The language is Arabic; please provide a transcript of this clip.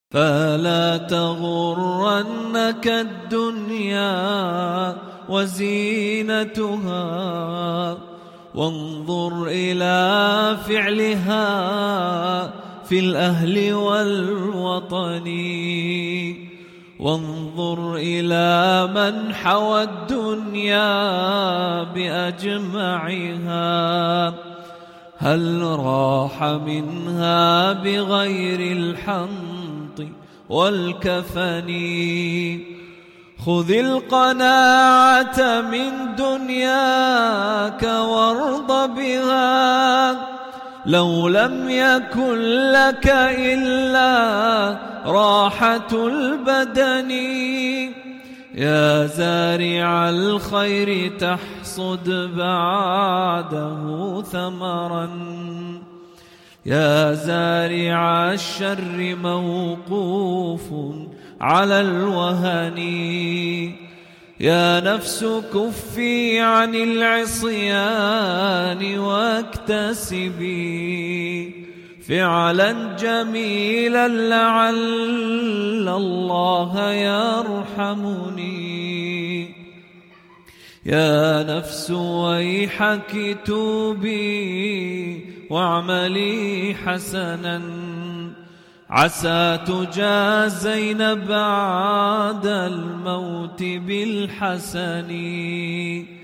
فلا تغرنك الدنيا وزينتها، وانظر إلى فعلها في الأهل والوطن، وانظر إلى من حوى الدنيا بأجمعها، هل راح منها بغير الحنط والكفن. خذ القناعة من دنياك وارض بها، لو لم يكن لك إلا راحة البدن. يا زارع الخير تحصد بعده ثمرا، يا زارع الشر موقوف على الوهن. يا نفس كفي عن العصيان واكتسبي فعلا جميلا لعل الله يرحمني. يا نفس ويحك توبي واعملي حسنا، عسى تجازين بعد الموت بالحسن.